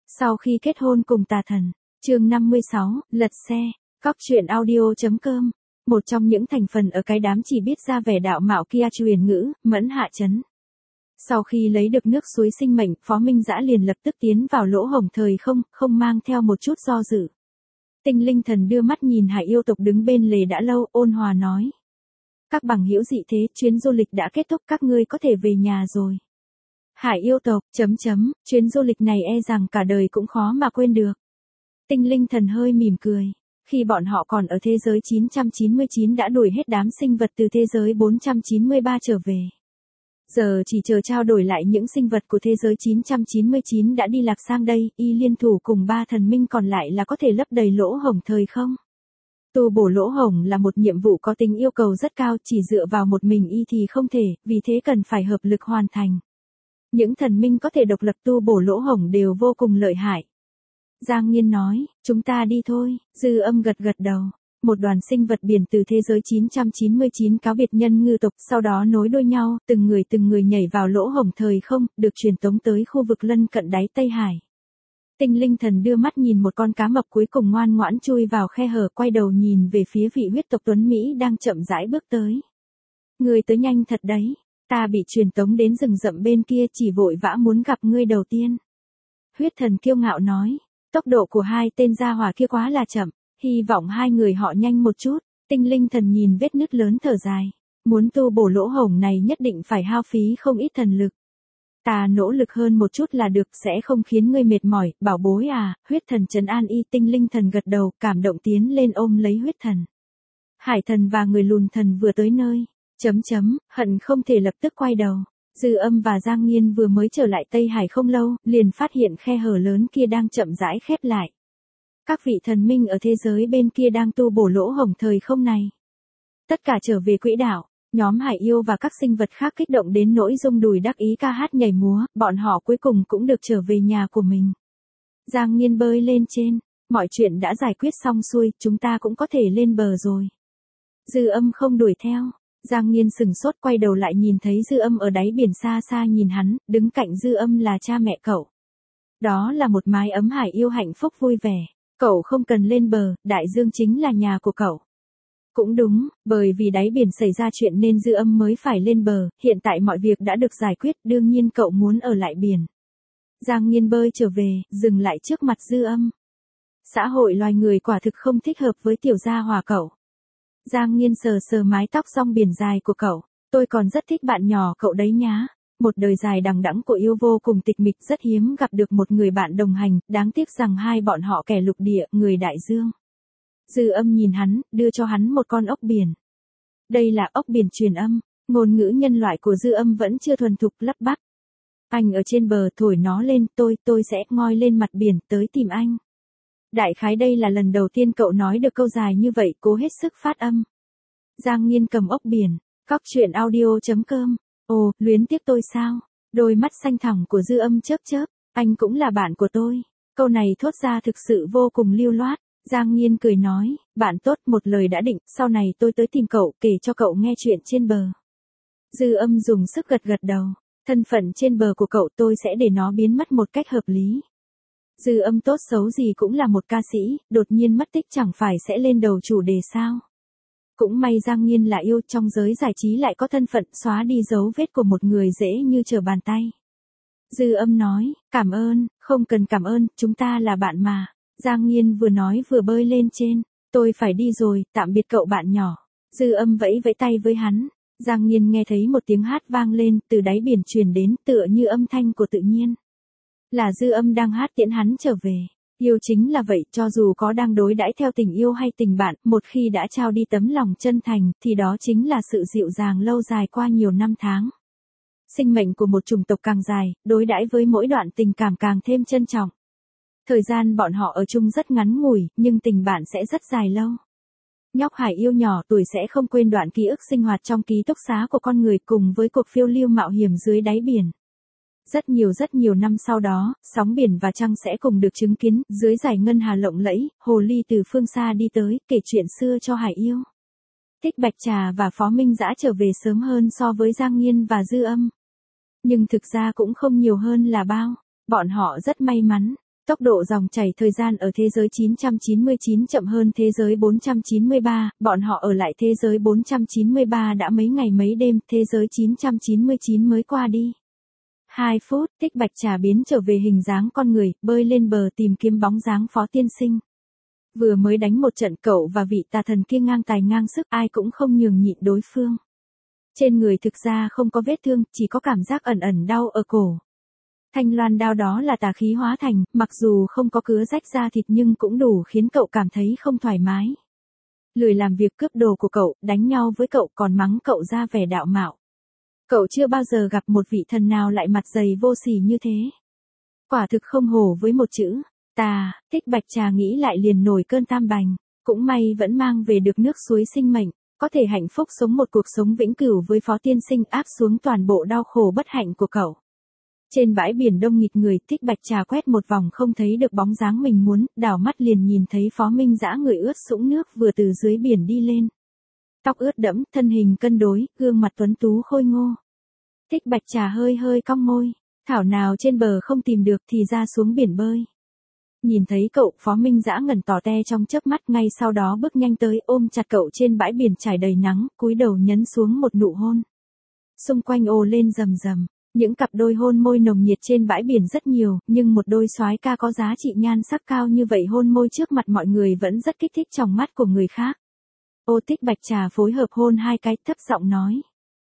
Sau khi kết hôn cùng tà thần, chương 56, lật xe, Cóc truyện audio.com, một trong những thành phần ở cái đám chỉ biết ra vẻ đạo mạo kia truyền ngữ, Mẫn hạ chấn. Sau khi lấy được nước suối sinh mệnh, Phó Minh Dã liền lập tức tiến vào lỗ hổng thời không, không mang theo một chút do dự. Tinh Linh Thần đưa mắt nhìn Hải yêu tộc đứng bên lề đã lâu, ôn hòa nói. Các bằng hữu dị thế, chuyến du lịch đã kết thúc, các ngươi có thể về nhà rồi. Hải yêu tộc, chuyến du lịch này e rằng cả đời cũng khó mà quên được. Tinh Linh Thần hơi mỉm cười. Khi bọn họ còn ở thế giới 999 đã đuổi hết đám sinh vật từ thế giới 493 trở về. Giờ chỉ chờ trao đổi lại những sinh vật của thế giới 999 đã đi lạc sang đây, y liên thủ cùng ba thần minh còn lại là có thể lấp đầy lỗ hổng thời không. Tu bổ lỗ hổng là một nhiệm vụ có tính yêu cầu rất cao, chỉ dựa vào một mình y thì không thể, vì thế cần phải hợp lực hoàn thành. Những thần minh có thể độc lập tu bổ lỗ hổng đều vô cùng lợi hại. Giang Nghiên nói, chúng ta đi thôi, Dư Âm gật gật đầu. Một đoàn sinh vật biển từ thế giới 999 cáo biệt nhân ngư tộc, sau đó nối đuôi nhau, từng người nhảy vào lỗ hổng thời không, được truyền tống tới khu vực lân cận đáy Tây Hải. Tinh Linh Thần đưa mắt nhìn một con cá mập cuối cùng ngoan ngoãn chui vào khe hở, quay đầu nhìn về phía vị huyết tộc tuấn Mỹ đang chậm rãi bước tới. Ngươi tới nhanh thật đấy, ta bị truyền tống đến rừng rậm bên kia chỉ vội vã muốn gặp ngươi đầu tiên. Huyết thần kiêu ngạo nói, tốc độ của hai tên gia hỏa kia quá là chậm. Hy vọng hai người họ nhanh một chút. Tinh Linh Thần nhìn vết nứt lớn thở dài. Muốn tu bổ lỗ hổng này nhất định phải hao phí không ít thần lực. Ta nỗ lực hơn một chút là được, sẽ không khiến ngươi mệt mỏi, bảo bối à. Huyết thần trấn an y. Tinh Linh Thần gật đầu, cảm động tiến lên ôm lấy huyết thần. Hải thần và người lùn thần vừa tới nơi. Hận không thể lập tức quay đầu. Dư Âm và Giang Nghiên vừa mới trở lại Tây Hải không lâu, liền phát hiện khe hở lớn kia đang chậm rãi khép lại. Các vị thần minh ở thế giới bên kia đang tu bổ lỗ hổng thời không này. Tất cả trở về quỹ đạo, nhóm Hải yêu và các sinh vật khác kích động đến nỗi rung đùi đắc ý ca hát nhảy múa, bọn họ cuối cùng cũng được trở về nhà của mình. Giang Nghiên bơi lên trên, mọi chuyện đã giải quyết xong xuôi, chúng ta cũng có thể lên bờ rồi. Dư Âm không đuổi theo, Giang Nghiên sừng sốt quay đầu lại nhìn thấy Dư Âm ở đáy biển xa xa nhìn hắn, đứng cạnh Dư Âm là cha mẹ cậu. Đó là một mái ấm Hải yêu hạnh phúc vui vẻ. Cậu không cần lên bờ, đại dương chính là nhà của cậu. Cũng đúng, bởi vì đáy biển xảy ra chuyện nên Dư Âm mới phải lên bờ, hiện tại mọi việc đã được giải quyết, đương nhiên cậu muốn ở lại biển. Giang Nghiên bơi trở về, dừng lại trước mặt Dư Âm. Xã hội loài người quả thực không thích hợp với tiểu gia hỏa cậu. Giang Nghiên sờ sờ mái tóc rong biển dài của cậu, tôi còn rất thích bạn nhỏ cậu đấy nhá. Một đời dài đằng đẵng của yêu vô cùng tịch mịch, rất hiếm gặp được một người bạn đồng hành, đáng tiếc rằng hai bọn họ kẻ lục địa, người đại dương. Dư Âm nhìn hắn, đưa cho hắn một con ốc biển. Đây là ốc biển truyền âm, ngôn ngữ nhân loại của Dư Âm vẫn chưa thuần thục, lắp bắp. Anh ở trên bờ thổi nó lên, tôi sẽ ngoi lên mặt biển tới tìm anh. Đại khái đây là lần đầu tiên cậu nói được câu dài như vậy, cố hết sức phát âm. Giang Nghiên cầm ốc biển, Cóc truyện audio.com. Ồ, luyến tiếc tôi sao? Đôi mắt xanh thẳm của Dư Âm chớp chớp, anh cũng là bạn của tôi. Câu này thốt ra thực sự vô cùng lưu loát. Giang Nghiên cười nói, bạn tốt, một lời đã định, sau này tôi tới tìm cậu, kể cho cậu nghe chuyện trên bờ. Dư Âm dùng sức gật gật đầu, thân phận trên bờ của cậu tôi sẽ để nó biến mất một cách hợp lý. Dư Âm tốt xấu gì cũng là một ca sĩ, đột nhiên mất tích chẳng phải sẽ lên đầu chủ đề sao? Cũng may Giang Nghiên là yêu, trong giới giải trí lại có thân phận, xóa đi dấu vết của một người dễ như trở bàn tay. Dư Âm nói, cảm ơn, không cần cảm ơn, chúng ta là bạn mà. Giang Nghiên vừa nói vừa bơi lên trên, tôi phải đi rồi, tạm biệt cậu bạn nhỏ. Dư Âm vẫy vẫy tay với hắn. Giang Nghiên nghe thấy một tiếng hát vang lên, từ đáy biển truyền đến, tựa như âm thanh của tự nhiên. Là Dư Âm đang hát tiễn hắn trở về. Yêu chính là vậy, cho dù có đang đối đãi theo tình yêu hay tình bạn, một khi đã trao đi tấm lòng chân thành, thì đó chính là sự dịu dàng lâu dài qua nhiều năm tháng. Sinh mệnh của một chủng tộc càng dài, đối đãi với mỗi đoạn tình cảm càng thêm trân trọng. Thời gian bọn họ ở chung rất ngắn ngủi, nhưng tình bạn sẽ rất dài lâu. Nhóc Hải yêu nhỏ tuổi sẽ không quên đoạn ký ức sinh hoạt trong ký túc xá của con người cùng với cuộc phiêu lưu mạo hiểm dưới đáy biển. Rất nhiều năm sau đó, sóng biển và trăng sẽ cùng được chứng kiến, dưới dải ngân hà lộng lẫy, hồ ly từ phương xa đi tới, kể chuyện xưa cho Hải yêu. Thích Bạch Trà và Phó Minh Dã trở về sớm hơn so với Giang Nghiên và Dư Âm. Nhưng thực ra cũng không nhiều hơn là bao, bọn họ rất may mắn. Tốc độ dòng chảy thời gian ở thế giới 999 chậm hơn thế giới 493, bọn họ ở lại thế giới 493 đã mấy ngày mấy đêm, thế giới 999 mới qua đi. 2 phút, Thích Bạch Trà biến trở về hình dáng con người, bơi lên bờ tìm kiếm bóng dáng Phó tiên sinh. Vừa mới đánh một trận, cậu và vị tà thần kia ngang tài ngang sức, ai cũng không nhường nhịn đối phương. Trên người thực ra không có vết thương, chỉ có cảm giác ẩn ẩn đau ở cổ. Thanh loan đao đó là tà khí hóa thành, mặc dù không có cứa rách da thịt nhưng cũng đủ khiến cậu cảm thấy không thoải mái. Lười làm việc cướp đồ của cậu, đánh nhau với cậu còn mắng cậu ra vẻ đạo mạo. Cậu chưa bao giờ gặp một vị thần nào lại mặt dày vô sỉ như thế. Quả thực không hổ với một chữ. Thích Bạch Trà nghĩ lại liền nổi cơn tam bành. Cũng may vẫn mang về được nước suối sinh mệnh, có thể hạnh phúc sống một cuộc sống vĩnh cửu với Phó tiên sinh, áp xuống toàn bộ đau khổ bất hạnh của cậu. Trên bãi biển đông nghịt người, Thích Bạch Trà quét một vòng không thấy được bóng dáng mình muốn, đảo mắt liền nhìn thấy Phó Minh Dã người ướt sũng nước vừa từ dưới biển đi lên. Tóc ướt đẫm, thân hình cân đối, gương mặt tuấn tú khôi ngô. Thích Bạch Trà hơi hơi cong môi, thảo nào trên bờ không tìm được thì ra xuống biển bơi. Nhìn thấy cậu, Phó Minh Dã ngẩn tỏ te trong chớp mắt, ngay sau đó bước nhanh tới ôm chặt cậu trên bãi biển trải đầy nắng, cúi đầu nhấn xuống một nụ hôn. Xung quanh ồ lên rầm rầm, những cặp đôi hôn môi nồng nhiệt trên bãi biển rất nhiều, nhưng một đôi soái ca có giá trị nhan sắc cao như vậy hôn môi trước mặt mọi người vẫn rất kích thích trong mắt của người khác. Thích Bạch Trà phối hợp hôn 2 cái, thấp giọng nói.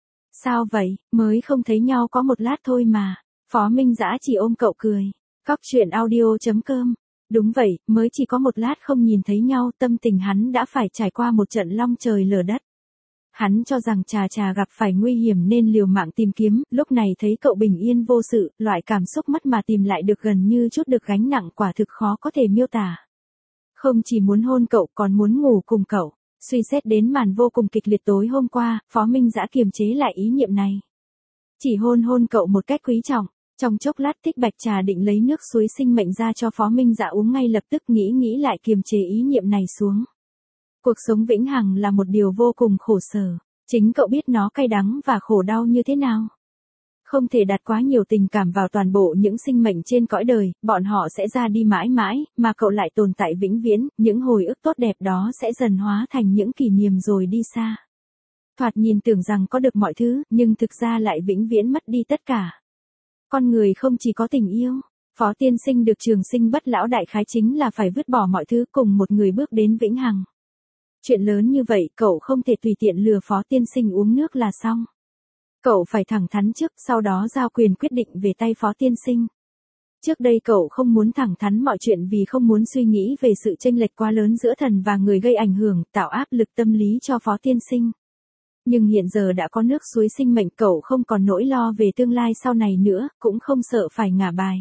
Sao vậy, mới không thấy nhau có một lát thôi mà. Phó Minh Dã chỉ ôm cậu cười. Cóc truyện audio.com. Đúng vậy, mới chỉ có một lát không nhìn thấy nhau, tâm tình hắn đã phải trải qua một trận long trời lở đất. Hắn cho rằng Trà gặp phải nguy hiểm nên liều mạng tìm kiếm, lúc này thấy cậu bình yên vô sự, loại cảm xúc mất mà tìm lại được gần như chút được gánh nặng, quả thực khó có thể miêu tả. Không chỉ muốn hôn cậu còn muốn ngủ cùng cậu. Suy xét đến màn vô cùng kịch liệt tối hôm qua, Phó Minh Dã kiềm chế lại ý niệm này. Chỉ hôn cậu một cách quý trọng. Trong chốc lát Thích Bạch Trà định lấy nước suối sinh mệnh ra cho Phó Minh Dã uống, ngay lập tức nghĩ lại kiềm chế ý niệm này xuống. Cuộc sống vĩnh hằng là một điều vô cùng khổ sở. Chính cậu biết nó cay đắng và khổ đau như thế nào. Không thể đặt quá nhiều tình cảm vào toàn bộ những sinh mệnh trên cõi đời, bọn họ sẽ ra đi mãi mãi, mà cậu lại tồn tại vĩnh viễn, những hồi ức tốt đẹp đó sẽ dần hóa thành những kỷ niệm rồi đi xa. Thoạt nhìn tưởng rằng có được mọi thứ, nhưng thực ra lại vĩnh viễn mất đi tất cả. Con người không chỉ có tình yêu, Phó tiên sinh được trường sinh bất lão đại khái chính là phải vứt bỏ mọi thứ cùng một người bước đến vĩnh hằng. Chuyện lớn như vậy cậu không thể tùy tiện lừa Phó tiên sinh uống nước là xong. Cậu phải thẳng thắn trước, sau đó giao quyền quyết định về tay Phó tiên sinh. Trước đây cậu không muốn thẳng thắn mọi chuyện vì không muốn suy nghĩ về sự chênh lệch quá lớn giữa thần và người gây ảnh hưởng, tạo áp lực tâm lý cho Phó tiên sinh. Nhưng hiện giờ đã có nước suối sinh mệnh, cậu không còn nỗi lo về tương lai sau này nữa, cũng không sợ phải ngả bài.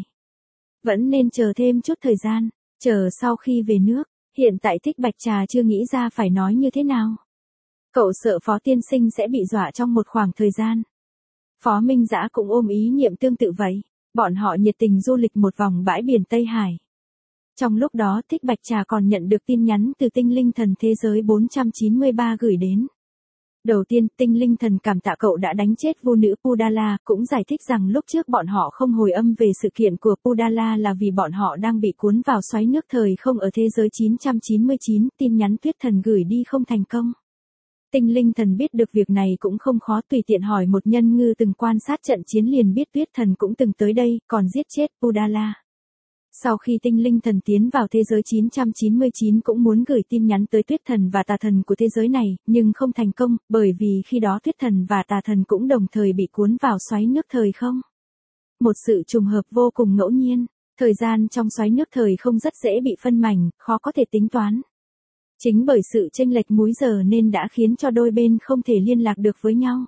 Vẫn nên chờ thêm chút thời gian, chờ sau khi về nước. Hiện tại Thích Bạch Trà chưa nghĩ ra phải nói như thế nào. Cậu sợ Phó tiên sinh sẽ bị dọa trong một khoảng thời gian. Phó Minh Dã cũng ôm ý niệm tương tự vậy. Bọn họ nhiệt tình du lịch một vòng bãi biển Tây Hải. Trong lúc đó Thích Bạch Trà còn nhận được tin nhắn từ tinh linh thần thế giới 493 gửi đến. Đầu tiên, tinh linh thần cảm tạ cậu đã đánh chết vô nữ Pudala, cũng giải thích rằng lúc trước bọn họ không hồi âm về sự kiện của Pudala là vì bọn họ đang bị cuốn vào xoáy nước thời không ở thế giới 999, tin nhắn Tuyết thần gửi đi không thành công. Tinh linh thần biết được việc này cũng không khó, tùy tiện hỏi một nhân ngư từng quan sát trận chiến liền biết Tuyết thần cũng từng tới đây, còn giết chết Pudala. Sau khi tinh linh thần tiến vào thế giới 999 cũng muốn gửi tin nhắn tới Tuyết thần và tà thần của thế giới này, nhưng không thành công, bởi vì khi đó Tuyết thần và tà thần cũng đồng thời bị cuốn vào xoáy nước thời không. Một sự trùng hợp vô cùng ngẫu nhiên, thời gian trong xoáy nước thời không rất dễ bị phân mảnh, khó có thể tính toán. Chính bởi sự chênh lệch múi giờ nên đã khiến cho đôi bên không thể liên lạc được với nhau.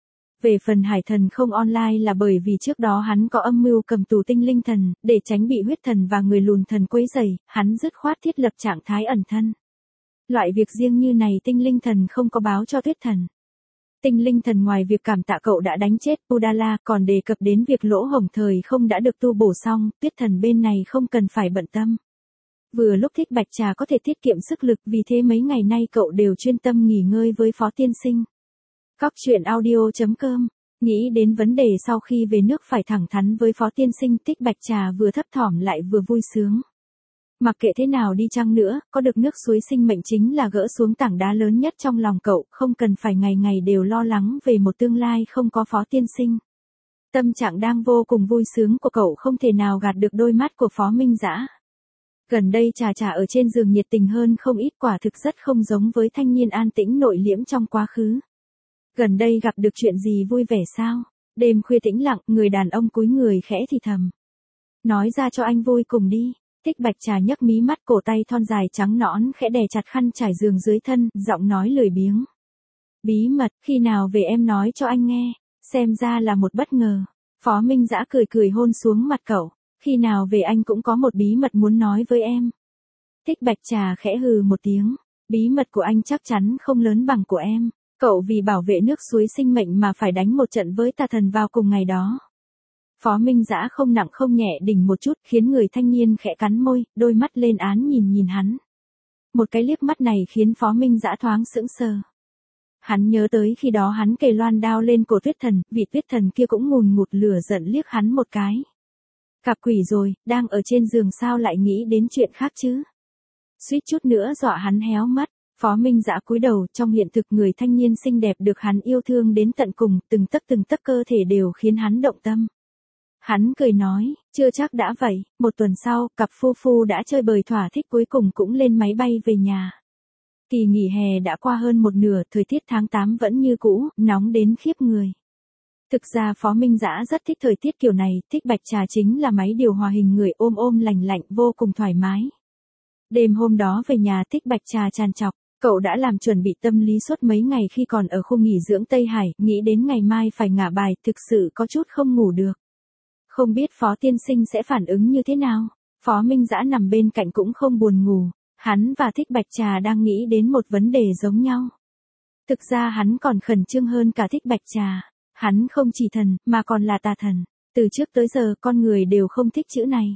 Về phần Hải thần không online là bởi vì trước đó hắn có âm mưu cầm tù tinh linh thần, để tránh bị huyết thần và người lùn thần quấy rầy, hắn dứt khoát thiết lập trạng thái ẩn thân. Loại việc riêng như này tinh linh thần không có báo cho Tuyết thần. Tinh linh thần ngoài việc cảm tạ cậu đã đánh chết Pudala còn đề cập đến việc lỗ hổng thời không đã được tu bổ xong, Tuyết thần bên này không cần phải bận tâm. Vừa lúc Thích Bạch Trà có thể tiết kiệm sức lực, vì thế mấy ngày nay cậu đều chuyên tâm nghỉ ngơi với Phó tiên sinh. Cóc truyện audio.com Nghĩ đến vấn đề sau khi về nước phải thẳng thắn với Phó Tiên Sinh, Thích Bạch Trà vừa thấp thỏm lại vừa vui sướng. Mặc kệ thế nào đi chăng nữa, có được nước suối sinh mệnh chính là gỡ xuống tảng đá lớn nhất trong lòng cậu, không cần phải ngày ngày đều lo lắng về một tương lai không có Phó Tiên Sinh. Tâm trạng đang vô cùng vui sướng của cậu không thể nào gạt được đôi mắt của Phó Minh Dã. Gần đây Trà Trà ở trên giường nhiệt tình hơn không ít, quả thực rất không giống với thanh niên an tĩnh nội liễm trong quá khứ. Gần đây gặp được chuyện gì vui vẻ sao? Đêm khuya tĩnh lặng, người đàn ông cúi người khẽ thì thầm. Nói ra cho anh vui cùng đi. Thích Bạch Trà nhấc mí mắt, cổ tay thon dài trắng nõn khẽ đè chặt khăn trải giường dưới thân, giọng nói lười biếng. Bí mật, khi nào về em nói cho anh nghe, xem ra là một bất ngờ. Phó Minh Dã cười cười hôn xuống mặt cậu, khi nào về anh cũng có một bí mật muốn nói với em. Thích Bạch Trà khẽ hừ một tiếng, bí mật của anh chắc chắn không lớn bằng của em. Cậu vì bảo vệ nước suối sinh mệnh mà phải đánh một trận với tà thần vào cùng ngày đó. Phó Minh Dã không nặng không nhẹ đỉnh một chút, khiến người thanh niên khẽ cắn môi, đôi mắt lên án nhìn hắn. Một cái liếc mắt này khiến Phó Minh Dã thoáng sững sờ. Hắn nhớ tới khi đó hắn kề loan đao lên cổ Tuyết Thần, vị Tuyết Thần kia cũng ngùn ngụt lửa giận liếc hắn một cái. Cặp quỷ rồi, đang ở trên giường sao lại nghĩ đến chuyện khác chứ? Suýt chút nữa dọa hắn héo mắt. Phó Minh Dã cúi đầu, trong hiện thực người thanh niên xinh đẹp được hắn yêu thương đến tận cùng, từng tấc cơ thể đều khiến hắn động tâm. Hắn cười nói, chưa chắc đã vậy, một tuần sau, cặp phu phu đã chơi bời thỏa thích cuối cùng cũng lên máy bay về nhà. Kỳ nghỉ hè đã qua hơn một nửa, thời tiết tháng 8 vẫn như cũ, nóng đến khiếp người. Thực ra Phó Minh Dã rất thích thời tiết kiểu này, Thích Bạch Trà chính là máy điều hòa hình người ôm lành lạnh vô cùng thoải mái. Đêm hôm đó về nhà Thích Bạch Trà tràn trọc. Cậu đã làm chuẩn bị tâm lý suốt mấy ngày khi còn ở khu nghỉ dưỡng Tây Hải, nghĩ đến ngày mai phải ngả bài, thực sự có chút không ngủ được. Không biết Phó Tiên Sinh sẽ phản ứng như thế nào? Phó Minh Dã nằm bên cạnh cũng không buồn ngủ, hắn và Thích Bạch Trà đang nghĩ đến một vấn đề giống nhau. Thực ra hắn còn khẩn trương hơn cả Thích Bạch Trà, hắn không chỉ thần, mà còn là tà thần. Từ trước tới giờ con người đều không thích chữ này.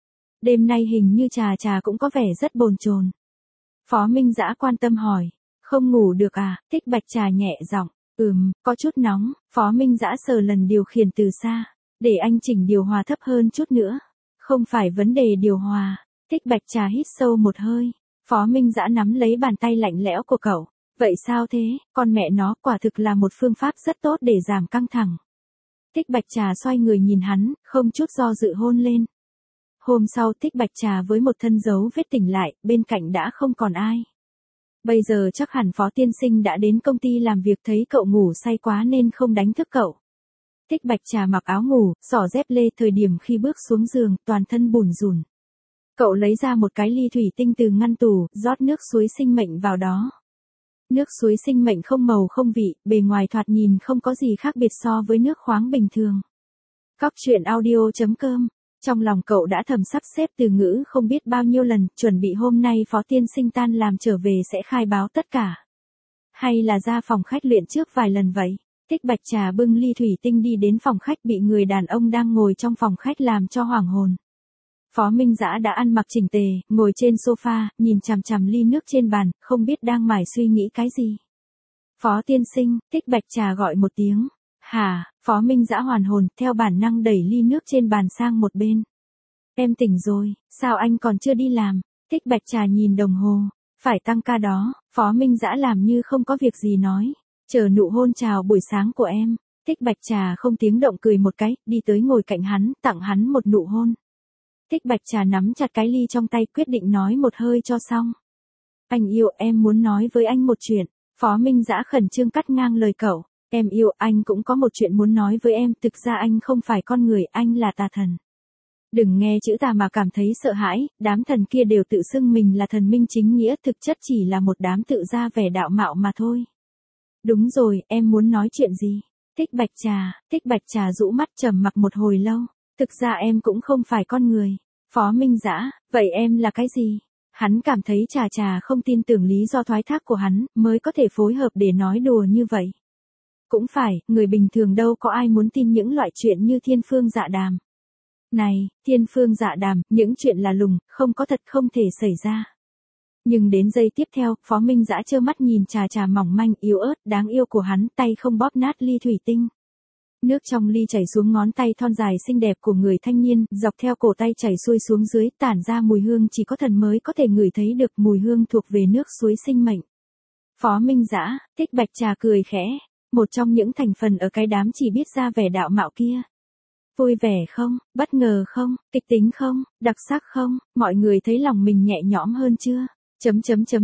Đêm nay hình như Trà Trà cũng có vẻ rất bồn chồn. Phó Minh Dã quan tâm hỏi, không ngủ được à? Thích Bạch Trà nhẹ giọng, có chút nóng. Phó Minh Dã sờ lần điều khiển từ xa, để anh chỉnh điều hòa thấp hơn chút nữa. Không phải vấn đề điều hòa. Thích Bạch Trà hít sâu một hơi. Phó Minh Dã nắm lấy bàn tay lạnh lẽo của cậu. Vậy sao thế? Con mẹ nó, quả thực là một phương pháp rất tốt để giảm căng thẳng. Thích Bạch Trà xoay người nhìn hắn, không chút do dự hôn lên. Hôm sau Thích Bạch Trà với một thân dấu vết tỉnh lại, bên cạnh đã không còn ai. Bây giờ chắc hẳn Phó Tiên Sinh đã đến công ty làm việc, thấy cậu ngủ say quá nên không đánh thức cậu. Thích Bạch Trà mặc áo ngủ, xỏ dép lê, thời điểm khi bước xuống giường, toàn thân bủn rủn. Cậu lấy ra một cái ly thủy tinh từ ngăn tủ, rót nước suối sinh mệnh vào đó. Nước suối sinh mệnh không màu không vị, bề ngoài thoạt nhìn không có gì khác biệt so với nước khoáng bình thường. Cóc truyện audio.com. Trong lòng cậu đã thầm sắp xếp từ ngữ không biết bao nhiêu lần, chuẩn bị hôm nay Phó Tiên Sinh tan làm trở về sẽ khai báo tất cả. Hay là ra phòng khách luyện trước vài lần vậy? Thích Bạch Trà bưng ly thủy tinh đi đến phòng khách, bị người đàn ông đang ngồi trong phòng khách làm cho hoảng hồn. Phó Minh Dã đã ăn mặc chỉnh tề, ngồi trên sofa, nhìn chằm chằm ly nước trên bàn, không biết đang mải suy nghĩ cái gì. Phó Tiên Sinh, Thích Bạch Trà gọi một tiếng. Hả? Phó Minh Dã hoàn hồn, theo bản năng đẩy ly nước trên bàn sang một bên. Em tỉnh rồi, sao anh còn chưa đi làm? Thích Bạch Trà nhìn đồng hồ, phải tăng ca đó. Phó Minh Dã làm như không có việc gì nói, chờ nụ hôn chào buổi sáng của em. Thích Bạch Trà không tiếng động cười một cái, đi tới ngồi cạnh hắn, tặng hắn một nụ hôn. Thích Bạch Trà nắm chặt cái ly trong tay, quyết định nói một hơi cho xong. Anh yêu, em muốn nói với anh một chuyện. Phó Minh Dã khẩn trương cắt ngang lời cậu. Em yêu, anh cũng có một chuyện muốn nói với em, thực ra anh không phải con người, anh là tà thần. Đừng nghe chữ tà mà cảm thấy sợ hãi, đám thần kia đều tự xưng mình là thần minh chính nghĩa, thực chất chỉ là một đám tự ra vẻ đạo mạo mà thôi. Đúng rồi, em muốn nói chuyện gì? Thích Bạch Trà rũ mắt trầm mặc một hồi lâu. Thực ra em cũng không phải con người. Phó Minh Dã, vậy em là cái gì? Hắn cảm thấy Trà Trà không tin tưởng lý do thoái thác của hắn, mới có thể phối hợp để nói đùa như vậy. Cũng phải, người bình thường đâu có ai muốn tin những loại chuyện như thiên phương dạ đàm. Này, thiên phương dạ đàm, những chuyện là lùng, không có thật, không thể xảy ra. Nhưng đến giây tiếp theo, Phó Minh Dã trơ mắt nhìn Trà Trà mỏng manh, yếu ớt, đáng yêu của hắn, tay không bóp nát ly thủy tinh. Nước trong ly chảy xuống ngón tay thon dài xinh đẹp của người thanh niên, dọc theo cổ tay chảy xuôi xuống dưới, tản ra mùi hương chỉ có thần mới có thể ngửi thấy được, mùi hương thuộc về nước suối sinh mệnh. Phó Minh Dã, Thích Bạch Trà cười khẽ, một trong những thành phần ở cái đám chỉ biết ra vẻ đạo mạo kia. Vui vẻ không, bất ngờ không, kịch tính không, đặc sắc không, mọi người thấy lòng mình nhẹ nhõm hơn chưa?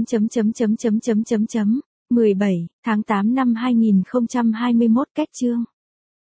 17 tháng 8 năm 2021 kết chương.